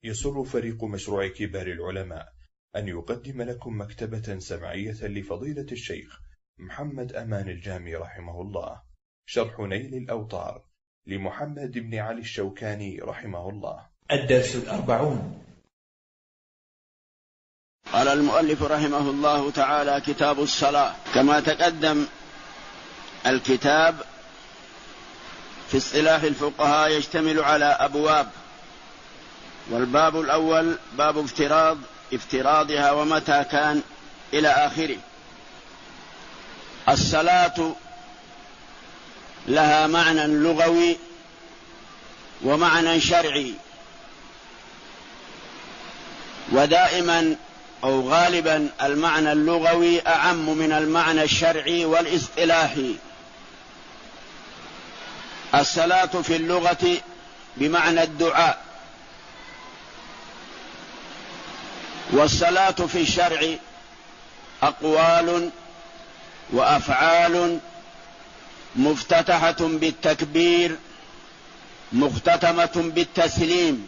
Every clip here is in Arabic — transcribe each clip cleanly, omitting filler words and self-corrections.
يسر فريق مشروع كبار العلماء أن يقدم لكم مكتبة سمعية لفضيلة الشيخ محمد أمان الجامي رحمه الله، شرح نيل الأوطار لمحمد بن علي الشوكاني رحمه الله. الدرس 40. قال المؤلف رحمه الله تعالى: كتاب الصلاة. كما تقدم، الكتاب في اصطلاح الفقهاء يشتمل على أبواب، والباب الأول باب افتراضها ومتى كان إلى آخره. الصلاة لها معنى لغوي ومعنى شرعي، ودائما أو غالبا المعنى اللغوي أعم من المعنى الشرعي والاصطلاحي. الصلاة في اللغة بمعنى الدعاء، والصلاة في الشرع أقوال وأفعال مفتتحة بالتكبير مختتمة بالتسليم.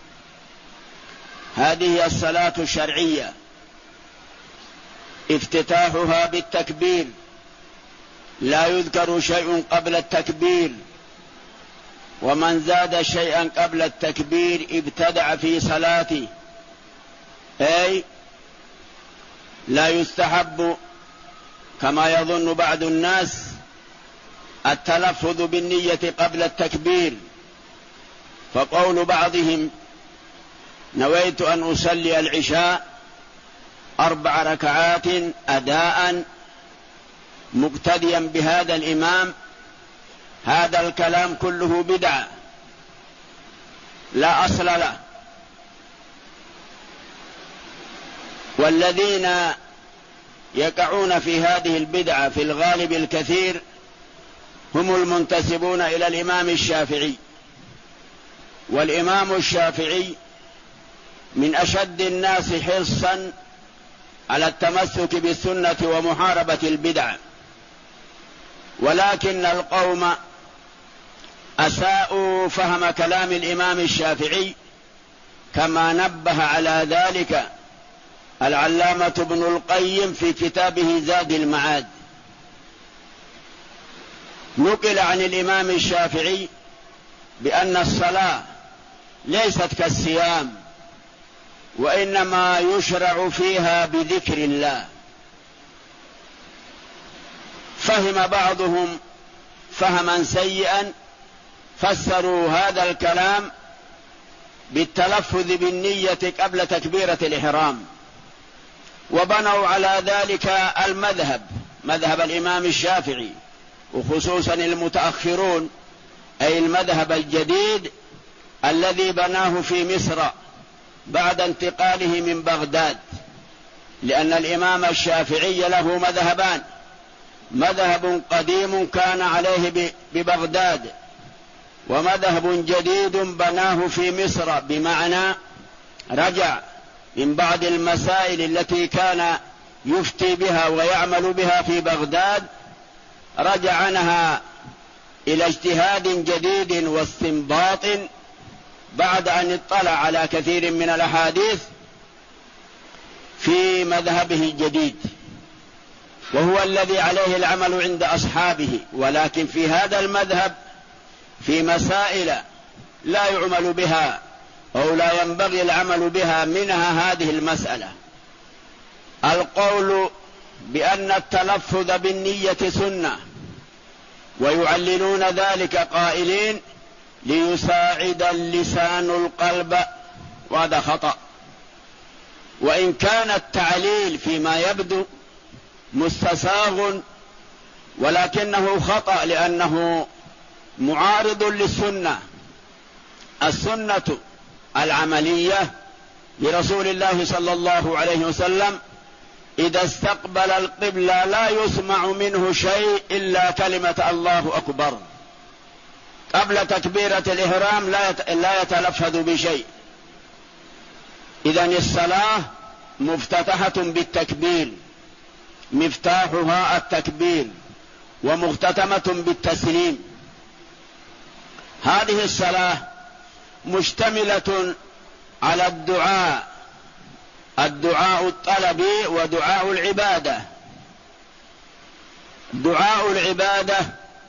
هذه الصلاة الشرعية، افتتاحها بالتكبير، لا يذكر شيء قبل التكبير، ومن زاد شيئا قبل التكبير ابتدع في صلاته، أي لا يستحب كما يظن بعض الناس التلفظ بالنية قبل التكبير. فقول بعضهم: نويت أن أصلي العشاء 4 ركعات أداء مقتديا بهذا الإمام، هذا الكلام كله بدعة لا أصل له. والذين يقعون في هذه البدعة في الغالب الكثير هم المنتسبون إلى الإمام الشافعي، والإمام الشافعي من أشد الناس حرصا على التمسك بالسنة ومحاربة البدع، ولكن القوم أساءوا فهم كلام الإمام الشافعي، كما نبه على ذلك العلامة ابن القيم في كتابه زاد المعاد. نقل عن الإمام الشافعي بأن الصلاة ليست كالصيام، وإنما يشرع فيها بذكر الله. فهم بعضهم فهما سيئا، فسروا هذا الكلام بالتلفظ بالنية قبل تكبيرة الإحرام، وبنوا على ذلك مذهب الإمام الشافعي، وخصوصا المتأخرون، أي المذهب الجديد الذي بناه في مصر بعد انتقاله من بغداد. لأن الإمام الشافعي له مذهبان: مذهب قديم كان عليه ببغداد، ومذهب جديد بناه في مصر، بمعنى رجع من بعض المسائل التي كان يفتي بها ويعمل بها في بغداد، رجع عنها إلى اجتهاد جديد واستنباط بعد أن اطلع على كثير من الأحاديث في مذهبه الجديد، وهو الذي عليه العمل عند أصحابه. ولكن في هذا المذهب في مسائل لا يعمل بها أو لا ينبغي العمل بها، منها هذه المسألة: القول بأن التلفظ بالنية سنة، ويعللون ذلك قائلين: ليساعد اللسان القلب، وهذا خطأ. وإن كان التعليل فيما يبدو مستساغ، ولكنه خطأ، لأنه معارض للسنة. السنة العملية لرسول الله صلى الله عليه وسلم إذا استقبل القبلة لا يسمع منه شيء إلا كلمة الله أكبر، قبل تكبيرة الإحرام لا يتلفظ بشيء. إذن الصلاة مفتتحة بالتكبير، مفتاحها التكبير، ومختتمة بالتسليم. هذه الصلاة مشتملة على الدعاء، الدعاء الطلبي ودعاء العبادة. دعاء العبادة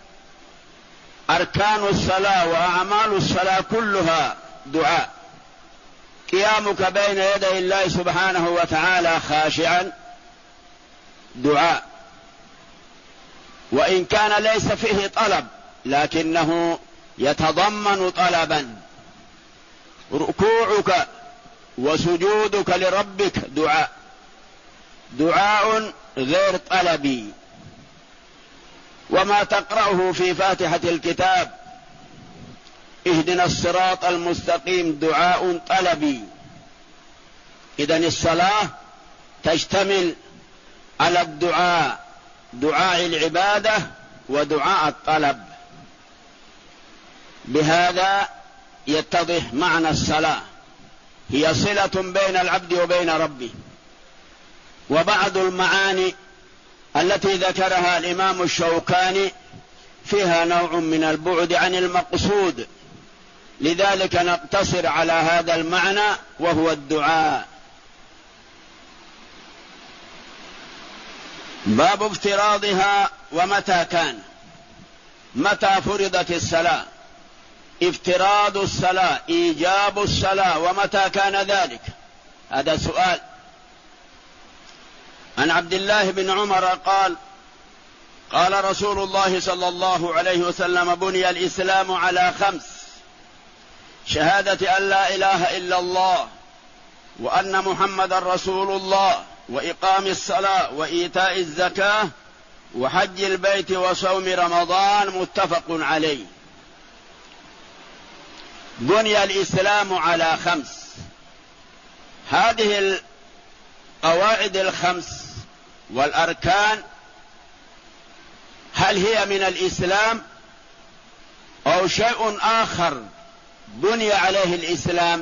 أركان الصلاة وأعمال الصلاة كلها دعاء. قيامك بين يدي الله سبحانه وتعالى خاشعا دعاء، وإن كان ليس فيه طلب لكنه يتضمن طلبا. ركوعك وسجودك لربك دعاء، دعاء غير طلبي. وما تقرأه في فاتحة الكتاب اهدنا الصراط المستقيم دعاء طلبي. إذن الصلاة تشتمل على الدعاء، دعاء العبادة ودعاء الطلب. بهذا يتضح معنى الصلاة، هي صلة بين العبد وبين ربه. وبعض المعاني التي ذكرها الإمام الشوكاني فيها نوع من البعد عن المقصود، لذلك نقتصر على هذا المعنى وهو الدعاء. باب افتراضها ومتى كان. متى فرضت الصلاة؟ افتراض الصلاة، إيجاب الصلاة، ومتى كان ذلك؟ هذا سؤال. عن عبد الله بن عمر قال: قال رسول الله صلى الله عليه وسلم: بني الإسلام على 5: شهادة أن لا إله إلا الله وأن محمد رسول الله وإقام الصلاة وإيتاء الزكاة وحج البيت وصوم رمضان. متفق عليه. بني الإسلام على 5. هذه القواعد 5 والأركان هل هي من الإسلام أو شيء آخر بني عليه الإسلام؟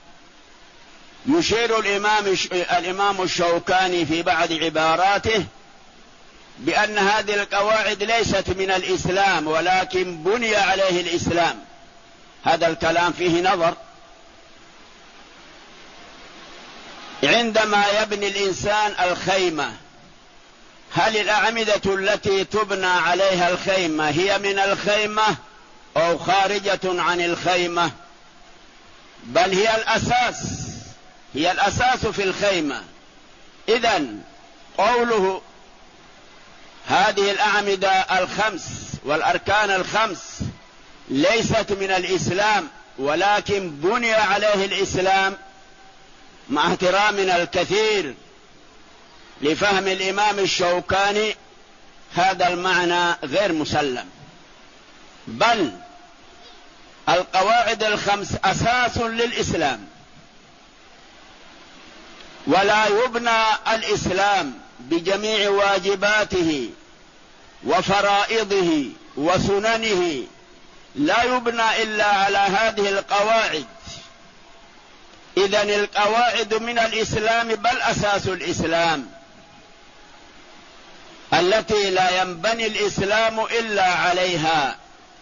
يشير الإمام الشوكاني في بعض عباراته بأن هذه القواعد ليست من الإسلام ولكن بني عليه الإسلام. هذا الكلام فيه نظر. عندما يبني الإنسان الخيمة، هل الأعمدة التي تبنى عليها الخيمة هي من الخيمة أو خارجة عن الخيمة؟ بل هي الأساس، هي الأساس في الخيمة. إذن قوله هذه الأعمدة 5 والأركان 5 ليست من الإسلام ولكن بني عليه الإسلام، مع احترامنا الكثير لفهم الإمام الشوكاني هذا المعنى غير مسلم. بل القواعد 5 أساس للإسلام، ولا يبنى الإسلام بجميع واجباته وفرائضه وسننه، لا يبنى إلا على هذه القواعد. إذن القواعد من الإسلام بل أساس الإسلام، التي لا ينبني الإسلام إلا عليها.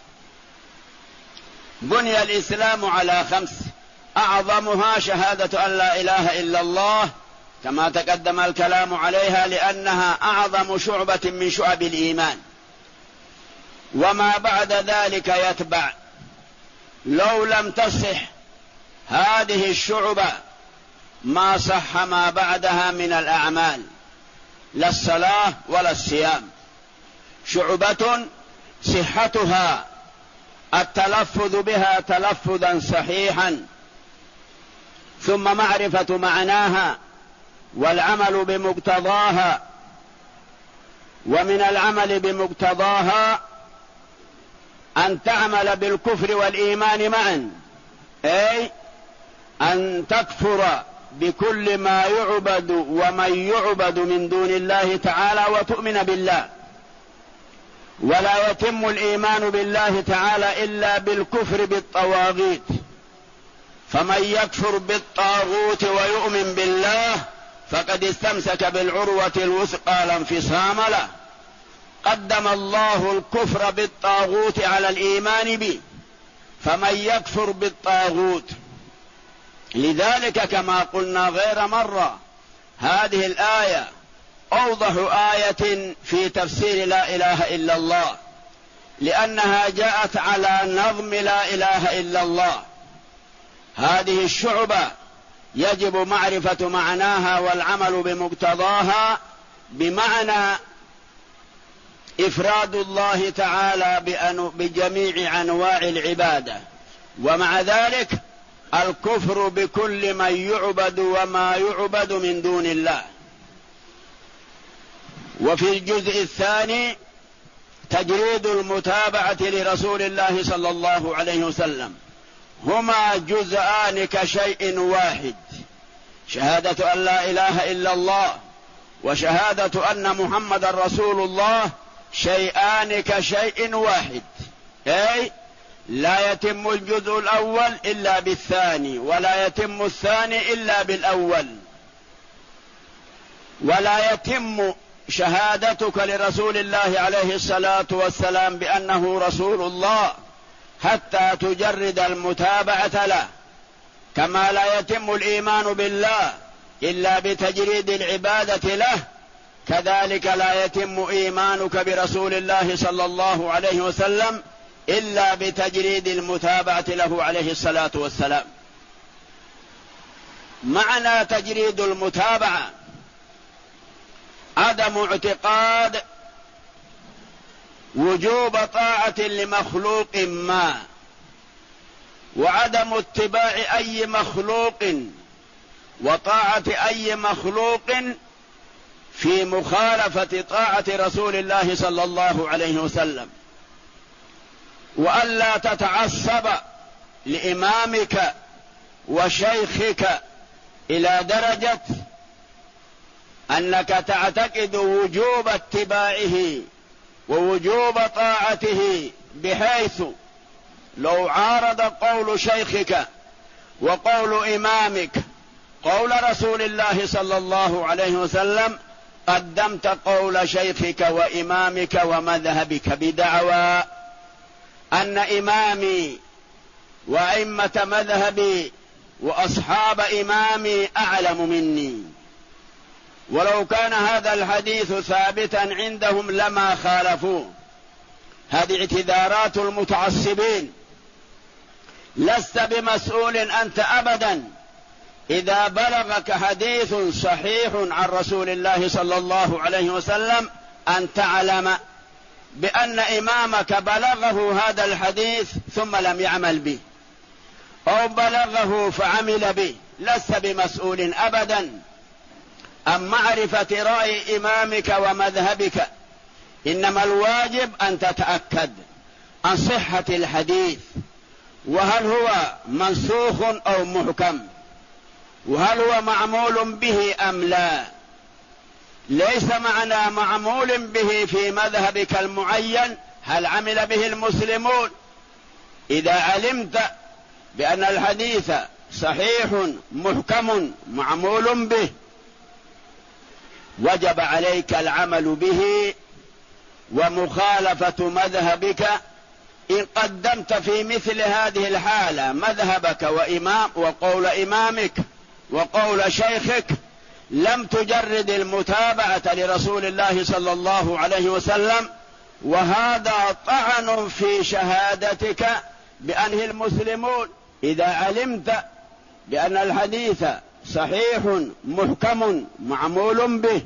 بني الإسلام على 5، أعظمها شهادة أن لا إله إلا الله كما تقدم الكلام عليها، لأنها أعظم شعبة من شعب الإيمان، وما بعد ذلك يتبع. لو لم تصح هذه الشعبة ما صح ما بعدها من الأعمال، لا الصلاة ولا الصيام. شعبة صحتها التلفظ بها تلفظا صحيحا، ثم معرفة معناها والعمل بمقتضاها. ومن العمل بمقتضاها أن تعمل بالكفر والإيمان معا، أي أن تكفر بكل ما يعبد ومن يعبد من دون الله تعالى وتؤمن بالله. ولا يتم الإيمان بالله تعالى إلا بالكفر بالطواغيت، فمن يكفر بالطاغوت ويؤمن بالله فقد استمسك بالعروة الوثقى لا انفصام له. قدم الله الكفر بالطاغوت على الإيمان به، فمن يكفر بالطاغوت لذلك كما قلنا غير مرة هذه الآية أوضح آية في تفسير لا إله إلا الله، لأنها جاءت على نظم لا إله إلا الله. هذه الشعبة يجب معرفة معناها والعمل بمقتضاها، بمعنى إفراد الله تعالى بجميع أنواع العبادة، ومع ذلك الكفر بكل من يعبد وما يعبد من دون الله. وفي الجزء الثاني تجريد المتابعة لرسول الله صلى الله عليه وسلم، هما جزءان كشيء واحد، شهادة أن لا إله إلا الله وشهادة أن محمد رسول الله شيئان كشيء واحد، أي لا يتم الجزء الأول إلا بالثاني، ولا يتم الثاني إلا بالأول، ولا يتم شهادتك لرسول الله عليه الصلاة والسلام بأنه رسول الله حتى تجرد المتابعة له، كما لا يتم الإيمان بالله إلا بتجريد العبادة له، كذلك لا يتم إيمانك برسول الله صلى الله عليه وسلم إلا بتجريد المتابعة له عليه الصلاة والسلام. معنى تجريد المتابعة عدم اعتقاد وجوب طاعة لمخلوق ما، وعدم اتباع أي مخلوق وطاعة أي مخلوق في مخالفة طاعة رسول الله صلى الله عليه وسلم، وألا تتعصب لإمامك وشيخك إلى درجة أنك تعتقد وجوب اتباعه ووجوب طاعته، بحيث لو عارض قول شيخك وقول إمامك قول رسول الله صلى الله عليه وسلم قدمت قول شيخك وإمامك ومذهبك بدعوى أن إمامي وأئمة مذهبي وأصحاب إمامي أعلم مني. ولو كان هذا الحديث ثابتا عندهم لما خالفوه. هذه اعتذارات المتعصبين. لست بمسؤول أنت أبدا إذا بلغك حديث صحيح عن رسول الله صلى الله عليه وسلم أن تعلم بأن إمامك بلغه هذا الحديث ثم لم يعمل به، أو بلغه فعمل به. لست بمسؤول أبدا عن معرفة رأي إمامك ومذهبك، إنما الواجب أن تتأكد عن صحة الحديث، وهل هو منسوخ أو محكم، وهل هو معمول به أم لا. ليس معنى معمول به في مذهبك المعين هل عمل به المسلمون. إذا علمت بأن الحديث صحيح محكم معمول به وجب عليك العمل به ومخالفة مذهبك. إن قدمت في مثل هذه الحالة مذهبك وقول إمامك وقول شيخك لم تجرد المتابعة لرسول الله صلى الله عليه وسلم، وهذا طعن في شهادتك بأنه المسلمون. إذا علمت بأن الحديث صحيح محكم معمول به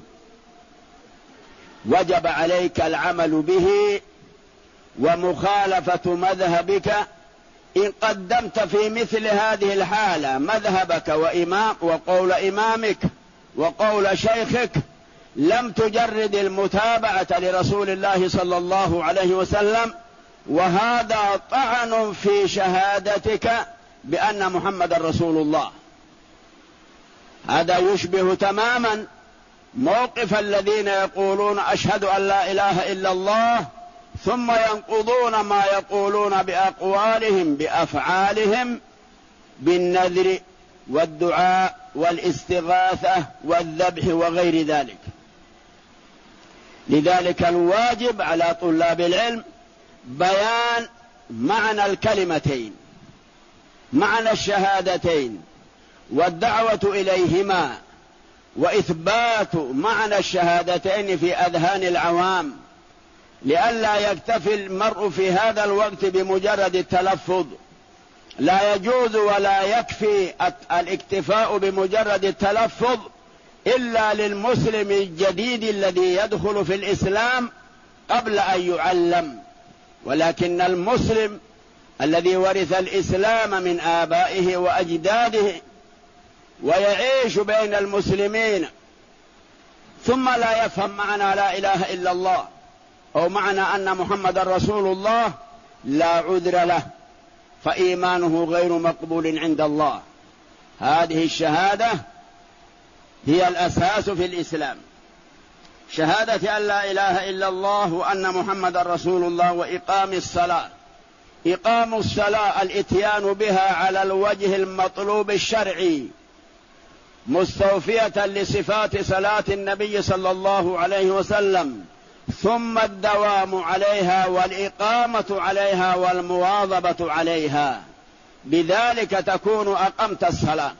وجب عليك العمل به ومخالفة مذهبك. إن قدمت في مثل هذه الحالة مذهبك وقول إمامك وقول شيخك لم تجرد المتابعة لرسول الله صلى الله عليه وسلم، وهذا طعن في شهادتك بأن محمد رسول الله. هذا يشبه تماما موقف الذين يقولون أشهد أن لا إله إلا الله ثم ينقضون ما يقولون بأقوالهم بأفعالهم بالنذر والدعاء والاستغاثة والذبح وغير ذلك. لذلك الواجب على طلاب العلم بيان معنى الكلمتين، معنى الشهادتين، والدعوة إليهما وإثبات معنى الشهادتين في أذهان العوام، لئلا يكتفي المرء في هذا الوقت بمجرد التلفظ. لا يجوز ولا يكفي الاكتفاء بمجرد التلفظ إلا للمسلم الجديد الذي يدخل في الإسلام قبل أن يعلم، ولكن المسلم الذي ورث الإسلام من آبائه وأجداده ويعيش بين المسلمين ثم لا يفهم معنى لا إله إلا الله أو معنى أن محمد رسول الله، لا عذر له، فإيمانه غير مقبول عند الله. هذه الشهادة هي الأساس في الإسلام، شهادة أن لا إله إلا الله وأن محمد رسول الله، وإقام الصلاة. إقام الصلاة الإتيان بها على الوجه المطلوب الشرعي مستوفية لصفات صلاة النبي صلى الله عليه وسلم، ثم الدوام عليها والإقامة عليها والمواظبة عليها، بذلك تكون أقمت الصلاة،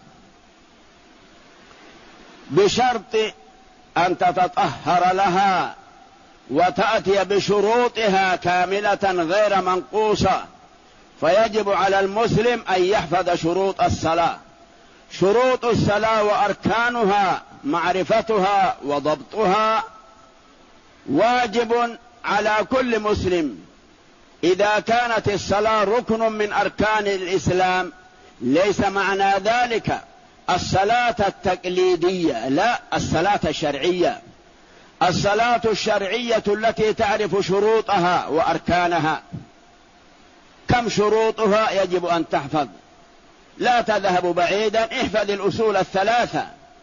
بشرط أن تتطهر لها وتأتي بشروطها كاملة غير منقوصة. فيجب على المسلم أن يحفظ شروط الصلاة. شروط الصلاة وأركانها معرفتها وضبطها واجب على كل مسلم. إذا كانت الصلاة ركن من أركان الإسلام ليس معنى ذلك الصلاة التقليدية، لا، الصلاة الشرعية، الصلاة الشرعية التي تعرف شروطها وأركانها. كم شروطها يجب أن تحفظ، لا تذهب بعيدا، احفظ الأصول الثلاثة.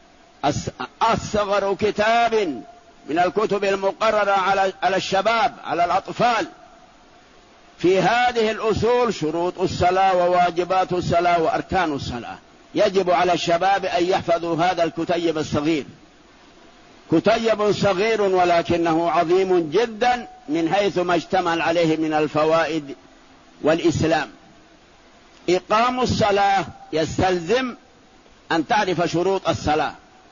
أصغر كتاب من الكتب المقررة على الشباب، على الأطفال، في هذه الأصول شروط الصلاة وواجبات الصلاة وأركان الصلاة. يجب على الشباب أن يحفظوا هذا الكتيب الصغير، كتيب صغير ولكنه عظيم جدا من حيث ما اشتمل عليه من الفوائد والإسلام. إقام الصلاة يستلزم أن تعرف شروط الصلاة.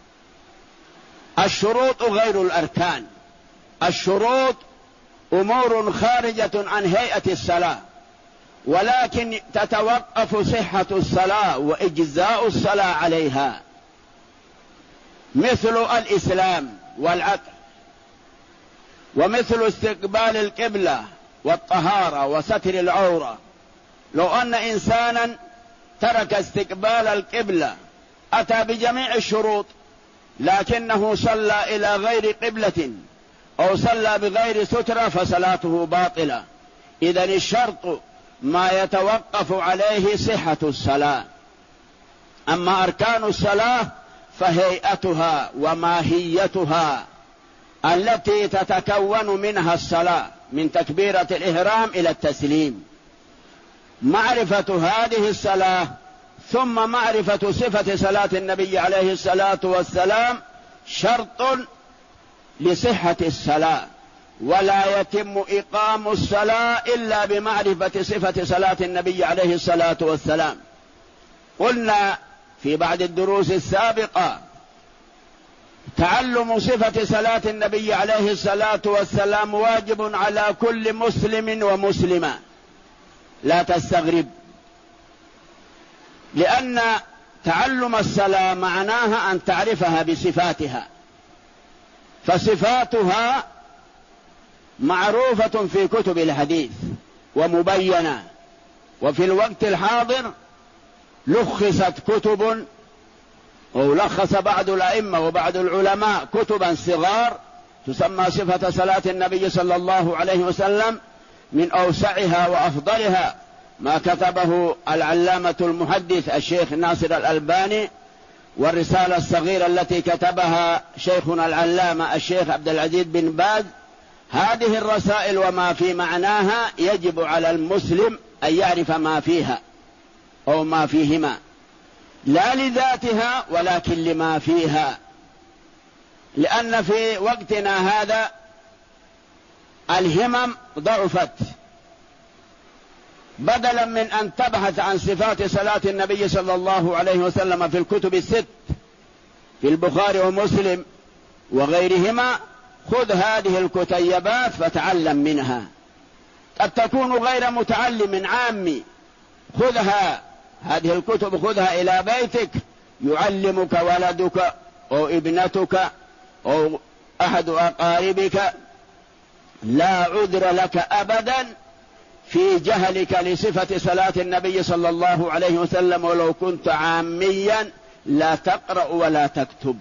الشروط غير الأركان، الشروط أمور خارجة عن هيئة الصلاة، ولكن تتوقف صحة الصلاة وإجزاء الصلاة عليها، مثل الإسلام والعقل، ومثل استقبال القبلة والطهارة وستر العورة. لو أن إنسانا ترك استقبال القبلة أتى بجميع الشروط لكنه صلى إلى غير قبلة أو صلى بغير سترة فصلاته باطلة. إذن الشرط ما يتوقف عليه صحة الصلاة. أما أركان الصلاة فهيئتها وماهيتها التي تتكون منها الصلاة من تكبيرة الإحرام إلى التسليم. معرفة هذه الصلاة ثم معرفة صفة صلاة النبي عليه الصلاة والسلام شرط لصحة الصلاة، ولا يتم إقام الصلاة إلا بمعرفة صفة صلاة النبي عليه الصلاة والسلام. قلنا في بعض الدروس السابقة تعلم صفة صلاة النبي عليه الصلاة والسلام واجب على كل مسلم ومسلمة، لا تستغرب، لأن تعلم الصلاة معناها أن تعرفها بصفاتها، فصفاتها معروفة في كتب الحديث ومبينة. وفي الوقت الحاضر لخصت كتب، أو لخص بعض الأئمة وبعض العلماء كتبا صغار تسمى صفة صلاة النبي صلى الله عليه وسلم. من أوسعها وأفضلها ما كتبه العلامة المحدث الشيخ ناصر الألباني، والرسالة الصغيرة التي كتبها شيخنا العلامة الشيخ عبد العزيز بن باز. هذه الرسائل وما في معناها يجب على المسلم أن يعرف ما فيها أو ما فيهما، لا لذاتها ولكن لما فيها، لأن في وقتنا هذا الهمم ضعفت بدلا من أن تبحث عن صفات صلاة النبي صلى الله عليه وسلم في الكتب الست في البخاري ومسلم وغيرهما، خذ هذه الكتيبات فتعلم منها. قد تكون غير متعلم عامي، خذها، هذه الكتب خذها إلى بيتك، يعلمك ولدك أو ابنتك أو أحد أقاربك، لا عذر لك أبدا في جهلك لصفة صلاة النبي صلى الله عليه وسلم، ولو كنت عاميا لا تقرأ ولا تكتب.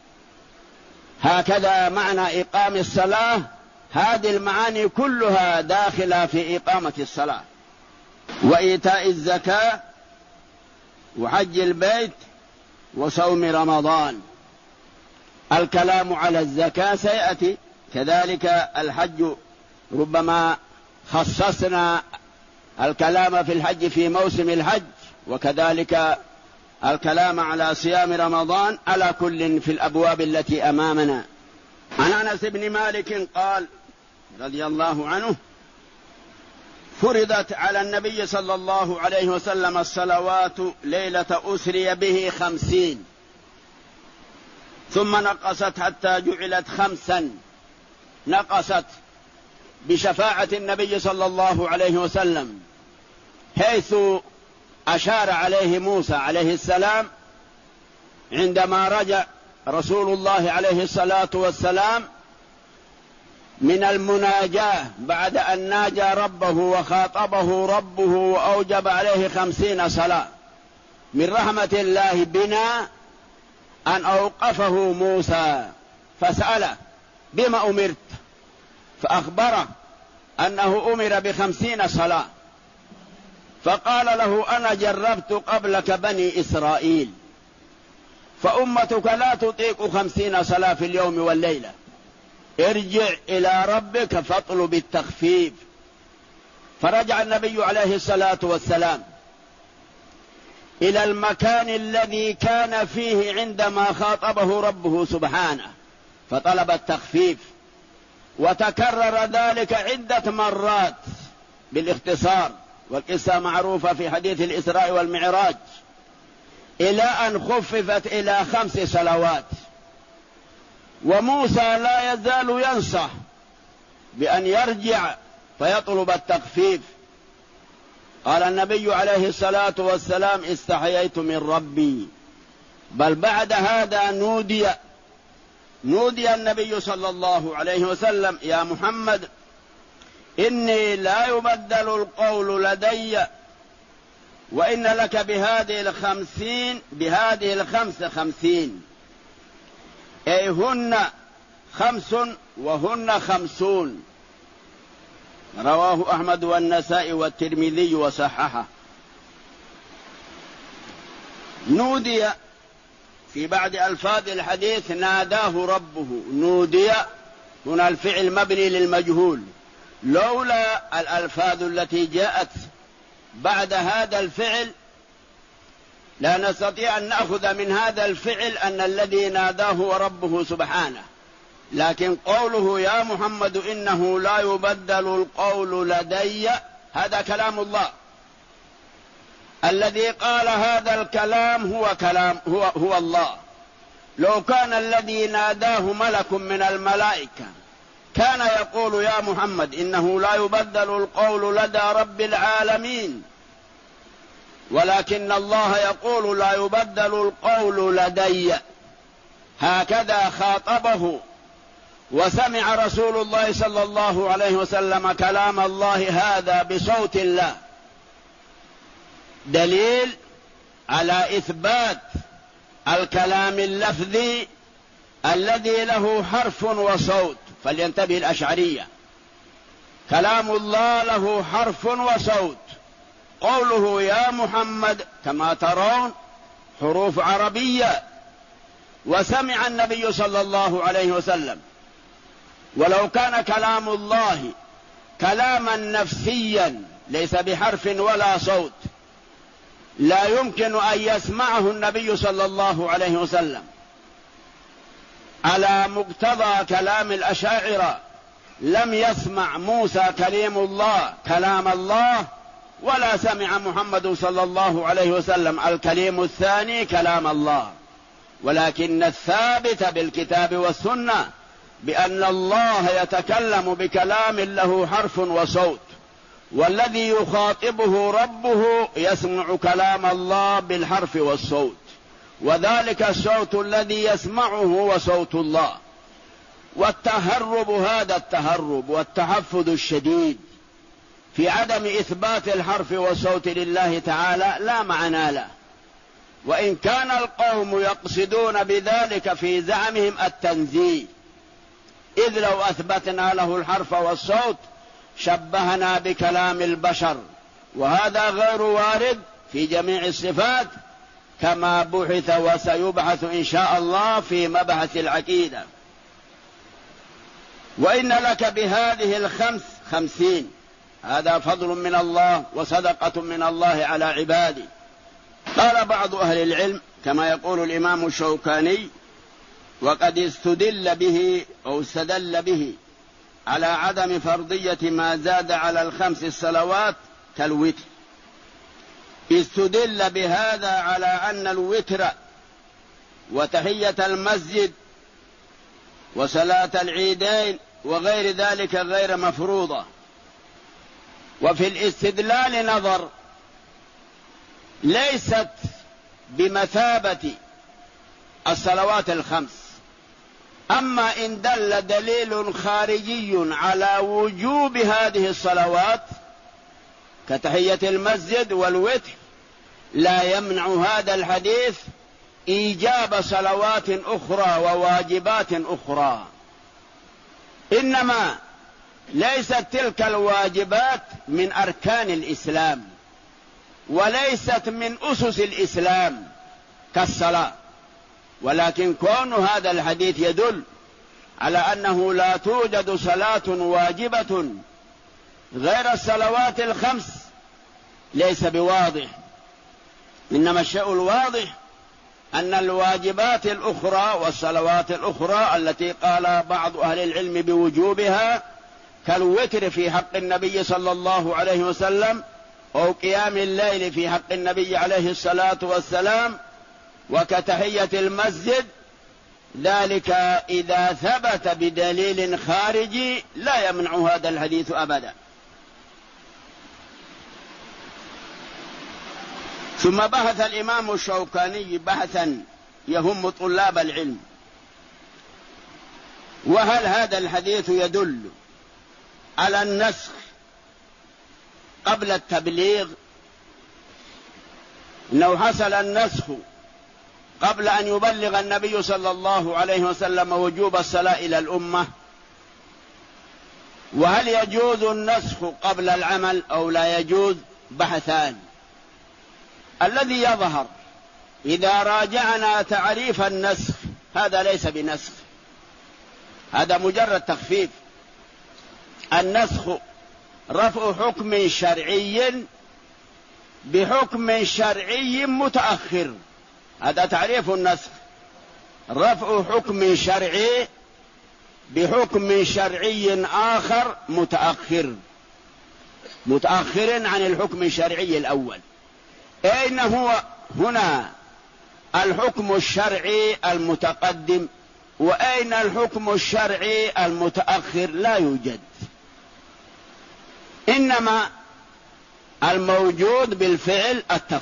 هكذا معنى إقام الصلاة، هذه المعاني كلها داخلة في إقامة الصلاة. وإيتاء الزكاة وحج البيت وصوم رمضان. الكلام على الزكاة سيأتي، كذلك الحج ربما خصصنا الكلام في الحج في موسم الحج، وكذلك الكلام على صيام رمضان، على كل في الأبواب التي أمامنا. عن أنس بن مالك قال رضي الله عنه: فرضت على النبي صلى الله عليه وسلم الصلوات ليلة أسري به 50، ثم نقصت حتى جعلت 5، نقصت بشفاعة النبي صلى الله عليه وسلم، حيث أشار عليه موسى عليه السلام عندما رجع رسول الله عليه الصلاة والسلام من المناجاة بعد أن ناجى ربه وخاطبه ربه وأوجب عليه 50 صلاة. من رحمة الله بنا أن أوقفه موسى فسأله: بما أمرت؟ فأخبره أنه أمر ب50 صلاة، فقال له: أنا جربت قبلك بني إسرائيل، فأمتك لا تطيق 50 صلاة في اليوم والليلة، ارجع إلى ربك فاطلب التخفيف. فرجع النبي عليه الصلاة والسلام إلى المكان الذي كان فيه عندما خاطبه ربه سبحانه، فطلب التخفيف، وتكرر ذلك عدة مرات بالاختصار، والقصة معروفة في حديث الإسراء والمعراج، إلى أن خففت إلى 5 صلوات. وموسى لا يزال ينصح بأن يرجع فيطلب التخفيف. قال النبي عليه الصلاة والسلام: استحييت من ربي. بل بعد هذا نودي النبي صلى الله عليه وسلم: يا محمد، إني لا يبدل القول لدي، وإن لك بهذه الخمس 50، أي هن 5 وهن 50. رواه أحمد والنسائي والترمذي وصححه. نودي في بعض ألفاظ الحديث ناداه ربه. نودي هنا الفعل مبني للمجهول، لولا الألفاظ التي جاءت بعد هذا الفعل لا نستطيع أن نأخذ من هذا الفعل أن الذي ناداه هو ربه سبحانه. لكن قوله: يا محمد إنه لا يبدل القول لدي، هذا كلام الله. الذي قال هذا الكلام هو الله. لو كان الذي ناداه ملك من الملائكة كان يقول: يا محمد إنه لا يبدل القول لدى رب العالمين، ولكن الله يقول: لا يبدل القول لدي. هكذا خاطبه. وسمع رسول الله صلى الله عليه وسلم كلام الله هذا بصوت الله، دليل على إثبات الكلام اللفظي الذي له حرف وصوت. فلينتبه الأشعرية، كلام الله له حرف وصوت. قوله يا محمد كما ترون حروف عربية، وسمع النبي صلى الله عليه وسلم. ولو كان كلام الله كلاما نفسيا ليس بحرف ولا صوت لا يمكن أن يسمعه النبي صلى الله عليه وسلم. على مقتضى كلام الأشاعرة لم يسمع موسى كلام الله ولا سمع محمد صلى الله عليه وسلم الكليم الثاني كلام الله، ولكن الثابت بالكتاب والسنة بأن الله يتكلم بكلام له حرف وصوت، والذي يخاطبه ربه يسمع كلام الله بالحرف والصوت، وذلك الصوت الذي يسمعه هو صوت الله. والتهرب، هذا التهرب والتحفظ الشديد في عدم إثبات الحرف والصوت لله تعالى لا معنى له، وإن كان القوم يقصدون بذلك في زعمهم التنزيه، إذ لو أثبتنا له الحرف والصوت شبهنا بكلام البشر، وهذا غير وارد في جميع الصفات كما بحث وسيبحث إن شاء الله في مبحث العقيدة. وإن لك بهذه الخمس 50، هذا فضل من الله وصدقة من الله على عباده. قال بعض أهل العلم كما يقول الإمام الشوكاني: وقد استدل به أو استدل به على عدم فرضية ما زاد على ال5 الصلوات كالوتر. استدل بهذا على أن الوتر وتحية المسجد وصلاة العيدين وغير ذلك غير مفروضة. وفي الاستدلال نظر، ليست بمثابة الصلوات ال5. أما إن دل دليل خارجي على وجوب هذه الصلوات كتحية المسجد والوتر لا يمنع هذا الحديث إيجاب صلوات أخرى وواجبات أخرى، إنما ليست تلك الواجبات من أركان الإسلام وليست من أسس الإسلام كالصلاة، ولكن كون هذا الحديث يدل على أنه لا توجد صلاة واجبة غير الصلوات ال5 ليس بواضح، إنما الشيء الواضح أن الواجبات الأخرى والصلوات الأخرى التي قال بعض أهل العلم بوجوبها كالوتر في حق النبي صلى الله عليه وسلم أو قيام الليل في حق النبي عليه الصلاة والسلام وكتحية المسجد، ذلك إذا ثبت بدليل خارجي لا يمنع هذا الحديث أبدا. ثم بحث الإمام الشوكاني بحثا يهم طلاب العلم: وهل هذا الحديث يدل على النسخ قبل التبليغ؟ إنه حصل النسخ قبل أن يبلغ النبي صلى الله عليه وسلم وجوب الصلاة إلى الأمة، وهل يجوز النسخ قبل العمل أو لا يجوز؟ بحثان. الذي يظهر إذا راجعنا تعريف النسخ هذا ليس بنسخ، هذا مجرد تخفيف. النسخ رفع حكم شرعي بحكم شرعي متأخر، هذا تعريف النسخ، رفع حكم شرعي بحكم شرعي آخر متأخر عن الحكم الشرعي الأول. أين هو هنا الحكم الشرعي المتقدم وأين الحكم الشرعي المتأخر؟ لا يوجد، إنما الموجود بالفعل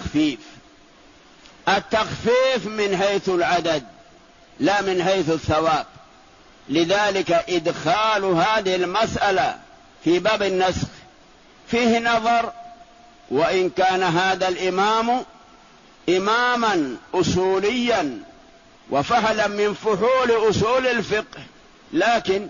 التخفيف من حيث العدد لا من حيث الثواب. لذلك إدخال هذه المسألة في باب النسخ فيه نظر، وإن كان هذا الإمام إماما أصوليا وفهلا من فحول أصول الفقه، لكن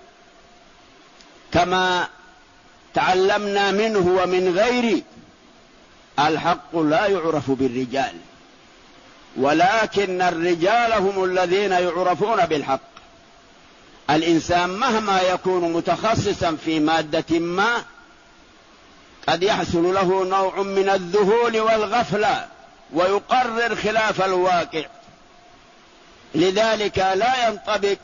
كما تعلمنا منه ومن غيره الحق لا يعرف بالرجال، ولكن الرجال هم الذين يعرفون بالحق. الإنسان مهما يكون متخصصا في مادة ما قد يحصل له نوع من الذهول والغفلة ويقرر خلاف الواقع، لذلك لا ينطبق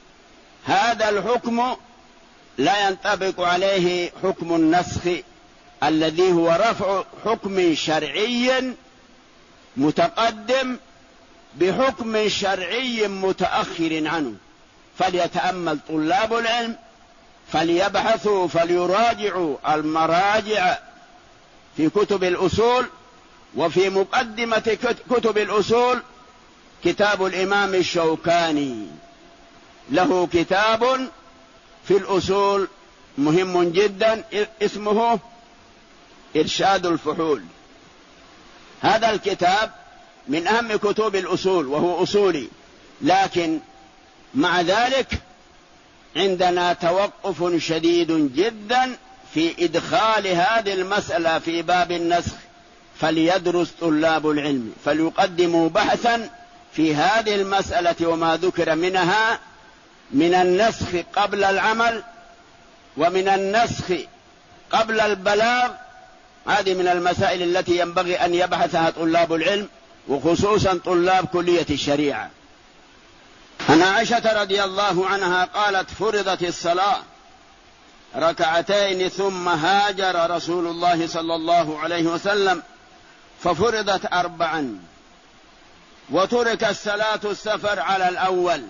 هذا الحكم، لا ينطبق عليه حكم النسخ الذي هو رفع حكم شرعي متقدم بحكم شرعي متأخر عنه. فليتأمل طلاب العلم، فليبحثوا، فليراجعوا المراجع في كتب الأصول. وفي مقدمة كتب الأصول كتاب الإمام الشوكاني، له كتاب في الأصول مهم جدا اسمه إرشاد الفحول. هذا الكتاب من أهم كتب الأصول وهو أصولي، لكن مع ذلك عندنا توقف شديد جدا في إدخال هذه المسألة في باب النسخ. فليدرس طلاب العلم، فليقدموا بحثا في هذه المسألة وما ذكر منها من النسخ قبل العمل ومن النسخ قبل البلاغ. هذه من المسائل التي ينبغي أن يبحثها طلاب العلم، وخصوصا طلاب كلية الشريعة. عن عائشة رضي الله عنها قالت: فرضت الصلاة ركعتين ثم هاجر رسول الله صلى الله عليه وسلم ففرضت 4، وترك الصلاة السفر على الأول.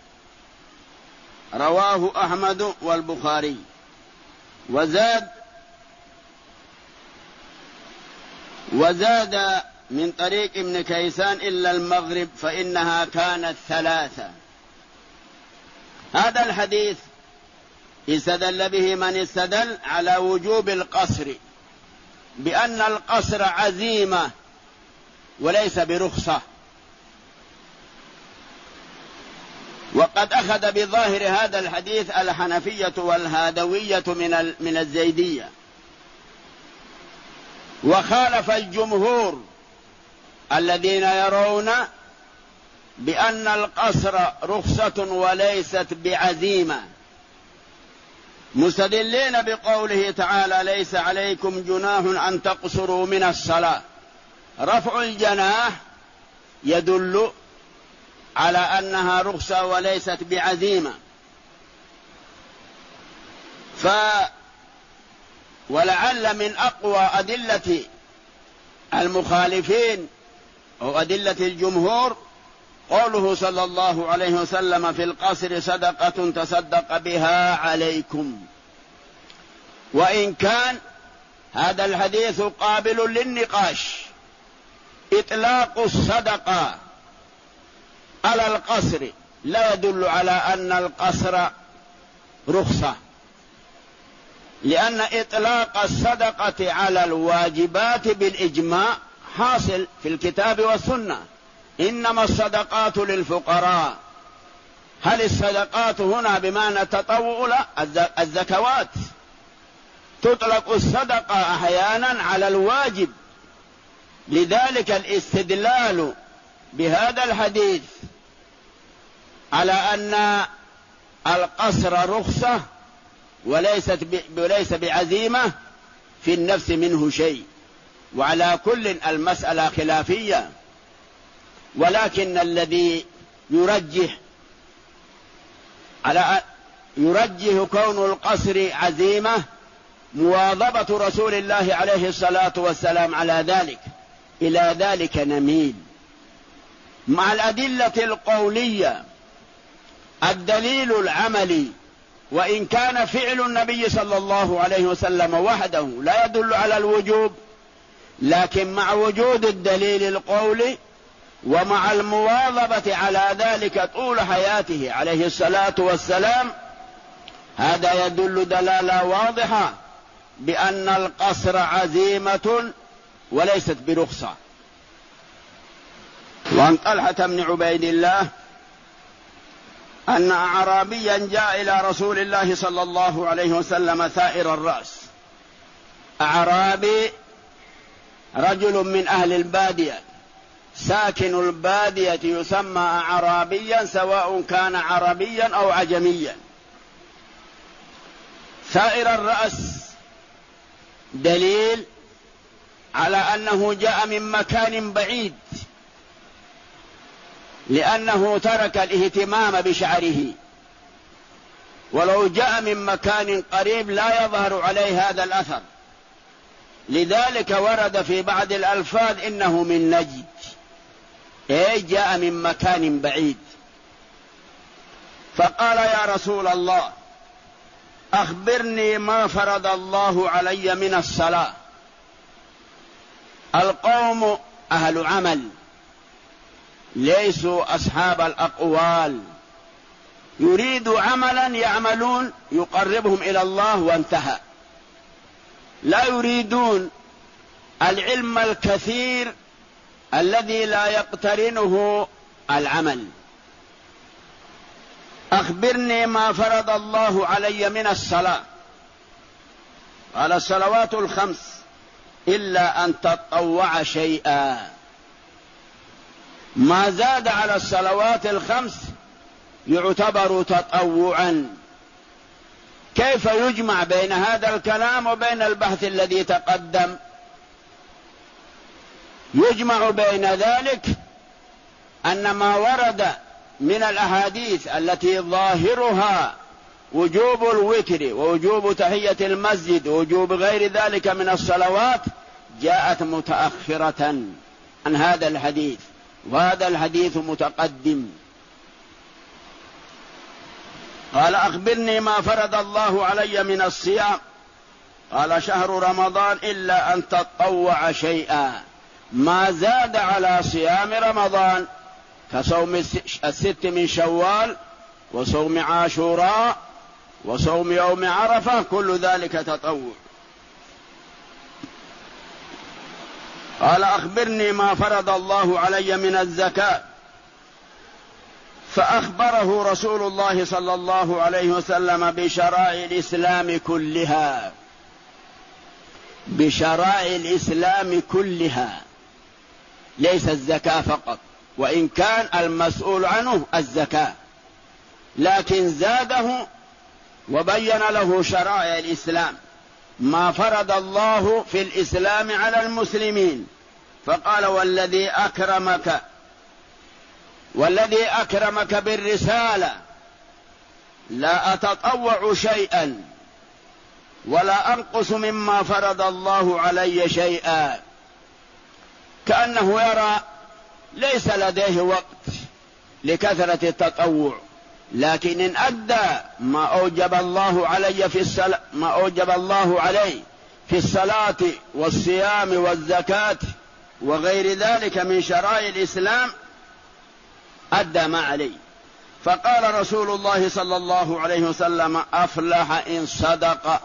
رواه أحمد والبخاري. وزاد من طريق ابن كيسان إلا المغرب فإنها كانت 3. هذا الحديث استدل به من استدل على وجوب القصر، بأن القصر عزيمة وليس برخصة. وقد أخذ بظاهر هذا الحديث الحنفية والهادوية من الزيدية، وخالف الجمهور الذين يرون بأن القصر رخصة وليست بعزيمة، مستدلين بقوله تعالى: ليس عليكم جناح أن تقصروا من الصلاة. رفع الجناح يدل على أنها رخصة وليست بعزيمة. ولعل من أقوى أدلة المخالفين أو أدلة الجمهور قوله صلى الله عليه وسلم في القصر: صدقة تصدق بها عليكم. وإن كان هذا الحديث قابل للنقاش، إطلاق الصدقة على القصر لا يدل على أن القصر رخصة، لأن إطلاق الصدقة على الواجبات بالإجماع حاصل في الكتاب والسنة. إنما الصدقات للفقراء. هل الصدقات هنا بمعنى التطوع؟ لا، الزكوات تطلق الصدقة أحيانا على الواجب. لذلك الاستدلال بهذا الحديث على أن القصر رخصة وليس بعزيمة في النفس منه شيء. وعلى كل المسألة خلافية، ولكن الذي يرجح كون القصر عزيمة مواظبة رسول الله عليه الصلاة والسلام على ذلك. إلى ذلك نميل مع الأدلة القولية. الدليل العملي، وإن كان فعل النبي صلى الله عليه وسلم وحده لا يدل على الوجوب، لكن مع وجود الدليل القولي ومع المواظبة على ذلك طول حياته عليه الصلاة والسلام، هذا يدل دلالة واضحة بأن القصر عزيمة وليست برخصة. وعن طلحة بن عبيد الله أن أعرابيا جاء إلى رسول الله صلى الله عليه وسلم ثائر الرأس. أعرابي رجل من أهل البادية، ساكن البادية يسمى أعرابيا سواء كان عربيا أو عجميا. ثائر الرأس دليل على أنه جاء من مكان بعيد، لأنه ترك الاهتمام بشعره. ولو جاء من مكان قريب لا يظهر عليه هذا الأثر، لذلك ورد في بعض الألفاظ إنه من نجد، أي جاء من مكان بعيد. فقال يا رسول الله أخبرني ما فرض الله علي من الصلاة. القوم أهل عمل ليسوا أصحاب الأقوال، يريدوا عملا يعملون يقربهم إلى الله وانتهى، لا يريدون العلم الكثير الذي لا يقترنه العمل. أخبرني ما فرض الله علي من الصلاة. قال الصلوات الخمس إلا أن تطوع شيئا. ما زاد على الصلوات الخمس يعتبر تطوعا. كيف يجمع بين هذا الكلام وبين البحث الذي تقدم؟ يجمع بين ذلك أن ما ورد من الأحاديث التي ظاهرها وجوب الوتر ووجوب تحية المسجد ووجوب غير ذلك من الصلوات جاءت متأخرة عن هذا الحديث، وهذا الحديث متقدم. قال أخبرني ما فرض الله علي من الصيام. قال شهر رمضان إلا أن تطوع شيئا. ما زاد على صيام رمضان كصوم الست من شوال وصوم عاشوراء وصوم يوم عرفة كل ذلك تطوع. قال أخبرني ما فرض الله علي من الزكاة. فأخبره رسول الله صلى الله عليه وسلم بشرائع الإسلام كلها، بشرائع الإسلام كلها، ليس الزكاة فقط، وإن كان المسؤول عنه الزكاة، لكن زاده وبين له شرائع الإسلام ما فرض الله في الإسلام على المسلمين. فقال والذي أكرمك بالرسالة لا أتطوع شيئا ولا أنقص مما فرض الله علي شيئا. كأنه يرى ليس لديه وقت لكثرة التطوع، لكن إن أدى ما أوجب الله عليه في الصلاة والصيام والزكاة وغير ذلك من شرائع الإسلام أدى ما عليه. فقال رسول الله صلى الله عليه وسلم أفلح إن صدق،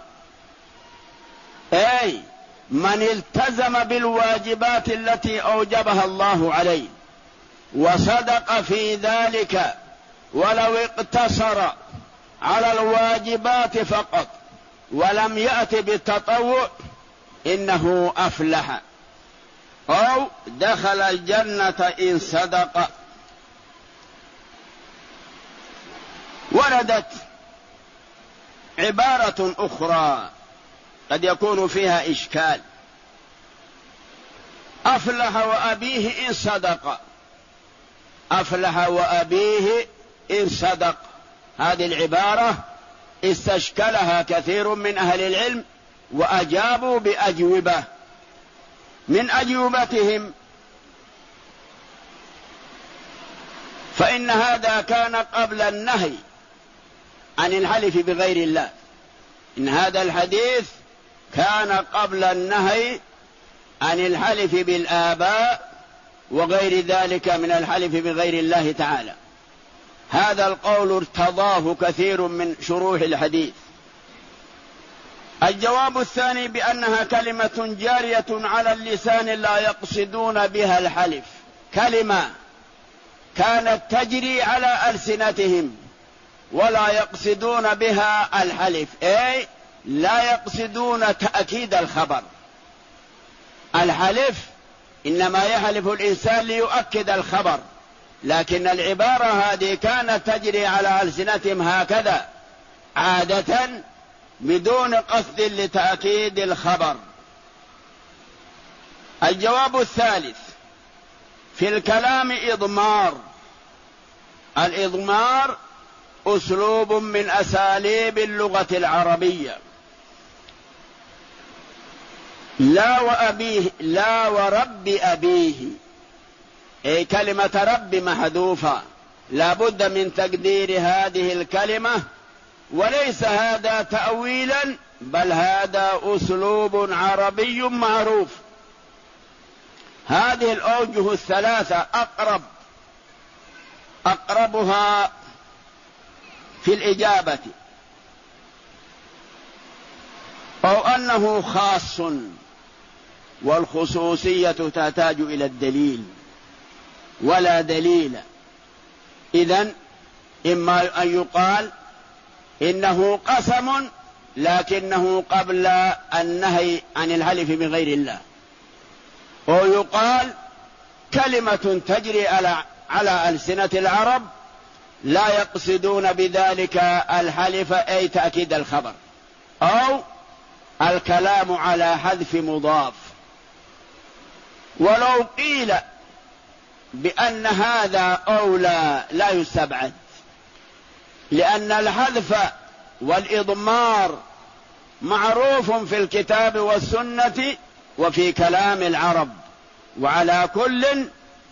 أي من التزم بالواجبات التي أوجبها الله عليه وصدق في ذلك، ولو اقتصر على الواجبات فقط ولم يأت بالتطوع إنه أفلح أو دخل الجنة إن صدق. وردت عبارة أخرى قد يكون فيها إشكال: أفلح وأبيه إن صدق. أفلح وأبيه إن صدق، هذه العبارة استشكلها كثير من أهل العلم وأجابوا بأجوبة. من أجوبتهم: فإن هذا كان قبل النهي عن الحلف بغير الله. إن هذا الحديث كان قبل النهي عن الحلف بالآباء وغير ذلك من الحلف بغير الله تعالى. هذا القول ارتضاه كثير من شروح الحديث. الجواب الثاني بأنها كلمة جارية على اللسان لا يقصدون بها الحلف، كلمة كانت تجري على ألسنتهم ولا يقصدون بها الحلف، أي لا يقصدون تأكيد الخبر. الحلف إنما يحلف الإنسان ليؤكد الخبر، لكن العبارة هذه كانت تجري على ألسنتهم هكذا عادة بدون قصد لتأكيد الخبر. الجواب الثالث: في الكلام إضمار. الإضمار أسلوب من أساليب اللغة العربية، لا وأبيه، لا ورب أبيه، أي كلمة رب محذوفة، لا بد من تقدير هذه الكلمة، وليس هذا تأويلا بل هذا أسلوب عربي معروف. هذه الأوجه الثلاثة أقربها في الإجابة، أو أنه خاص، والخصوصية تحتاج إلى الدليل ولا دليل. إذن إما أن يقال إنه قسم لكنه قبل النهي عن الحلف بغير الله، أو يقال كلمة تجري على ألسنة العرب لا يقصدون بذلك الحلف أي تأكيد الخبر، أو الكلام على حذف مضاف. ولو قيل بأن هذا أولى لا يستبعد، لأن الحذف والإضمار معروف في الكتاب والسنة وفي كلام العرب، وعلى كل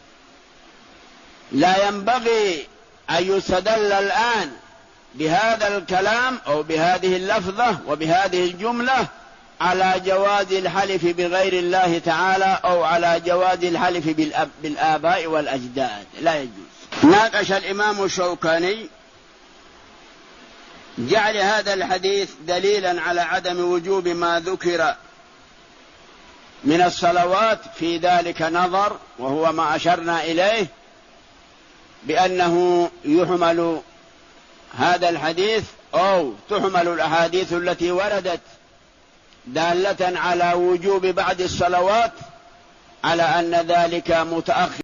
لا ينبغي أن يستدل الآن بهذا الكلام أو بهذه اللفظة وبهذه الجملة على جواز الحلف بغير الله تعالى أو على جواز الحلف بالآباء والأجداد، لا يجوز. ناقش الإمام الشوكاني جعل هذا الحديث دليلا على عدم وجوب ما ذكر من الصلوات، في ذلك نظر، وهو ما أشرنا إليه بأنه يحمل هذا الحديث أو تحمل الأحاديث التي وردت دالة على وجوب بعد الصلوات على أن ذلك متأخر.